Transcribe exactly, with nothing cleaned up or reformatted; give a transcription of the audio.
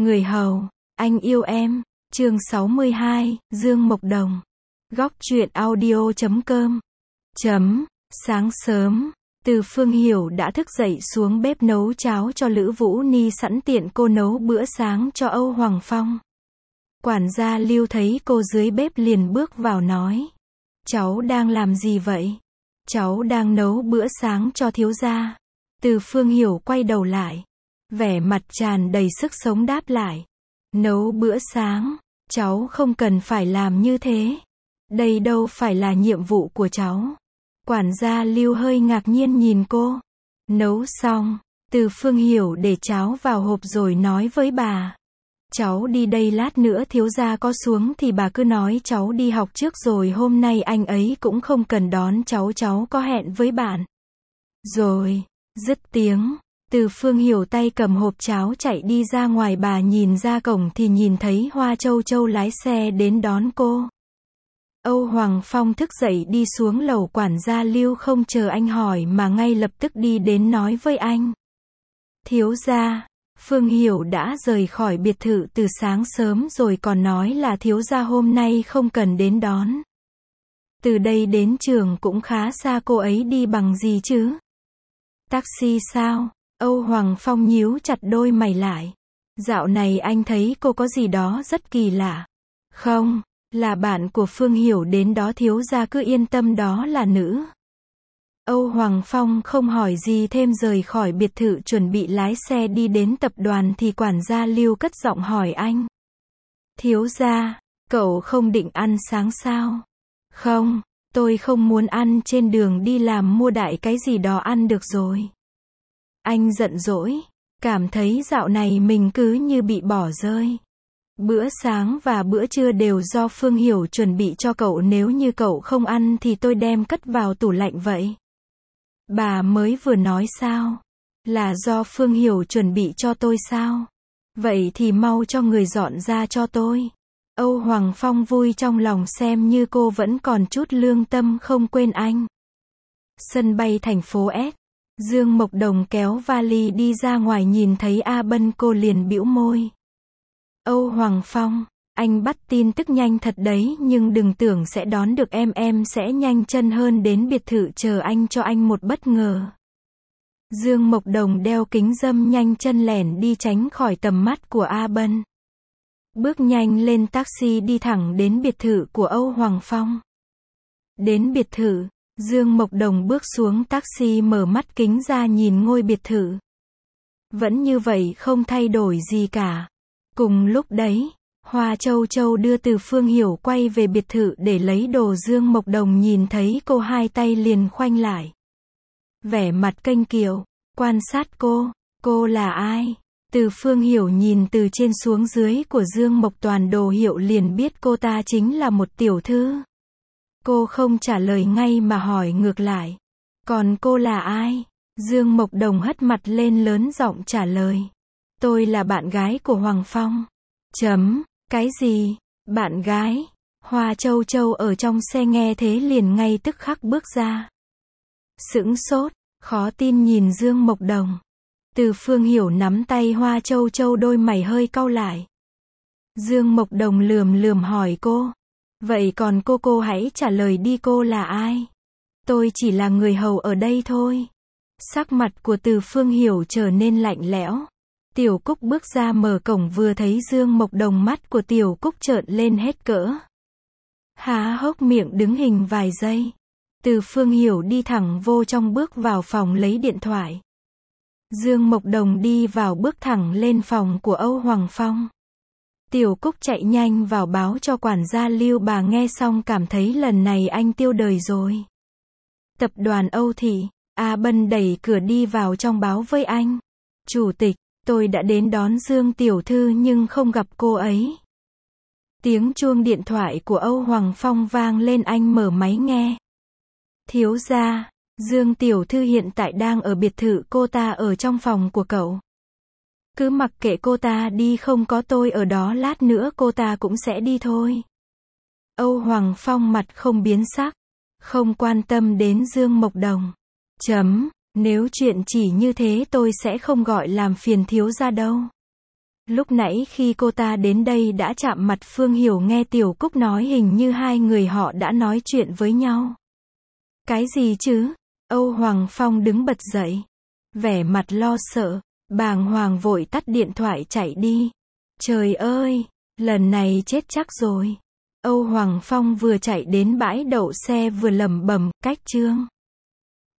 Người hầu, anh yêu em, chương sáu mươi hai, Dương Mộc Đồng. Góc truyện audio chấm com. Chấm, sáng sớm, Từ Phương Hiểu đã thức dậy xuống bếp nấu cháo cho Lữ Vũ Ni, sẵn tiện cô nấu bữa sáng cho Âu Hoàng Phong. Quản gia Lưu thấy cô dưới bếp liền bước vào nói: cháu đang làm gì vậy? Cháu đang nấu bữa sáng cho thiếu gia. Từ Phương Hiểu quay đầu lại, vẻ mặt tràn đầy sức sống đáp lại: nấu bữa sáng, cháu không cần phải làm như thế. Đây đâu phải là nhiệm vụ của cháu. Quản gia Lưu hơi ngạc nhiên nhìn cô. Nấu xong, Từ Phương Hiểu để cháo vào hộp rồi nói với bà: cháu đi đây, lát nữa thiếu gia có xuống thì bà cứ nói cháu đi học trước rồi hôm nay anh ấy cũng không cần đón cháu, cháu có hẹn với bạn. Rồi, dứt tiếng, Từ Phương Hiểu tay cầm hộp cháo chạy đi ra ngoài. Bà nhìn ra cổng thì nhìn thấy Hoa Châu Châu lái xe đến đón cô. Âu Hoàng Phong thức dậy đi xuống lầu. Quản gia Lưu không chờ anh hỏi mà ngay lập tức đi đến nói với anh: thiếu gia, Phương Hiểu đã rời khỏi biệt thự từ sáng sớm rồi, còn nói là thiếu gia hôm nay không cần đến đón. Từ đây đến trường cũng khá xa, cô ấy đi bằng gì chứ? Taxi sao? Âu Hoàng Phong nhíu chặt đôi mày lại. Dạo này anh thấy cô có gì đó rất kỳ lạ. Không, là bạn của Phương Hiểu đến đó, thiếu gia cứ yên tâm, đó là nữ. Âu Hoàng Phong không hỏi gì thêm, rời khỏi biệt thự chuẩn bị lái xe đi đến tập đoàn thì quản gia Lưu cất giọng hỏi anh: thiếu gia, cậu không định ăn sáng sao? Không, tôi không muốn ăn, trên đường đi làm mua đại cái gì đó ăn được rồi. Anh giận dỗi, cảm thấy dạo này mình cứ như bị bỏ rơi. Bữa sáng và bữa trưa đều do Phương Hiểu chuẩn bị cho cậu, nếu như cậu không ăn thì tôi đem cất vào tủ lạnh vậy. Bà mới vừa nói sao? Là do Phương Hiểu chuẩn bị cho tôi sao? Vậy thì mau cho người dọn ra cho tôi. Âu Hoàng Phong vui trong lòng, xem như cô vẫn còn chút lương tâm không quên anh. Sân bay thành phố S. Dương Mộc Đồng kéo vali đi ra ngoài, nhìn thấy A Bân cô liền bĩu môi. Âu Hoàng Phong, anh bắt tin tức nhanh thật đấy, nhưng đừng tưởng sẽ đón được em, em sẽ nhanh chân hơn đến biệt thự chờ anh, cho anh một bất ngờ. Dương Mộc Đồng đeo kính râm nhanh chân lẻn đi tránh khỏi tầm mắt của A Bân. Bước nhanh lên taxi đi thẳng đến biệt thự của Âu Hoàng Phong. Đến biệt thự, Dương Mộc Đồng bước xuống taxi, mở mắt kính ra nhìn ngôi biệt thự. Vẫn như vậy, không thay đổi gì cả. Cùng lúc đấy, Hoa Châu Châu đưa Từ Phương Hiểu quay về biệt thự để lấy đồ. Dương Mộc Đồng nhìn thấy cô hai tay liền khoanh lại, vẻ mặt kênh kiệu, quan sát cô. Cô là ai? Từ Phương Hiểu nhìn từ trên xuống dưới của Dương Mộc Toàn đồ hiệu liền biết cô ta chính là một tiểu thư. Cô không trả lời ngay mà hỏi ngược lại: còn cô là ai? Dương Mộc Đồng hất mặt lên, lớn giọng trả lời: tôi là bạn gái của Hoàng Phong. Chấm, cái gì? Bạn gái? Hoa Châu Châu ở trong xe nghe thế liền ngay tức khắc bước ra. Sững sốt, khó tin nhìn Dương Mộc Đồng. Từ Phương Hiểu nắm tay Hoa Châu Châu, đôi mày hơi cau lại. Dương Mộc Đồng lườm lườm hỏi cô: vậy còn cô, cô hãy trả lời đi, cô là ai? Tôi chỉ là người hầu ở đây thôi. Sắc mặt của Từ Phương Hiểu trở nên lạnh lẽo. Tiểu Cúc bước ra mở cổng, vừa thấy Dương Mộc Đồng mắt của Tiểu Cúc trợn lên hết cỡ. Há hốc miệng đứng hình vài giây. Từ Phương Hiểu đi thẳng vô trong, bước vào phòng lấy điện thoại. Dương Mộc Đồng đi vào, bước thẳng lên phòng của Âu Hoàng Phong. Tiểu Cúc chạy nhanh vào báo cho quản gia Lưu. Bà nghe xong cảm thấy lần này anh tiêu đời rồi. Tập đoàn Âu Thị. A Bân đẩy cửa đi vào trong báo với anh: chủ tịch, tôi đã đến đón Dương tiểu thư nhưng không gặp cô ấy. Tiếng chuông điện thoại của Âu Hoàng Phong vang lên, anh mở máy nghe. Thiếu gia, Dương tiểu thư hiện tại đang ở biệt thự, cô ta ở trong phòng của cậu. Cứ mặc kệ cô ta đi, không có tôi ở đó lát nữa cô ta cũng sẽ đi thôi. Âu Hoàng Phong mặt không biến sắc, không quan tâm đến Dương Mộc Đồng. Chấm, nếu chuyện chỉ như thế tôi sẽ không gọi làm phiền thiếu gia đâu. Lúc nãy khi cô ta đến đây đã chạm mặt Phương Hiểu nghe Tiểu Cúc nói hình như hai người họ đã nói chuyện với nhau. Cái gì chứ? Âu Hoàng Phong đứng bật dậy. Vẻ mặt lo sợ, bàng hoàng vội tắt điện thoại chạy đi. Trời ơi, lần này chết chắc rồi. Âu Hoàng Phong vừa chạy đến bãi đậu xe vừa lẩm bẩm, cách Trương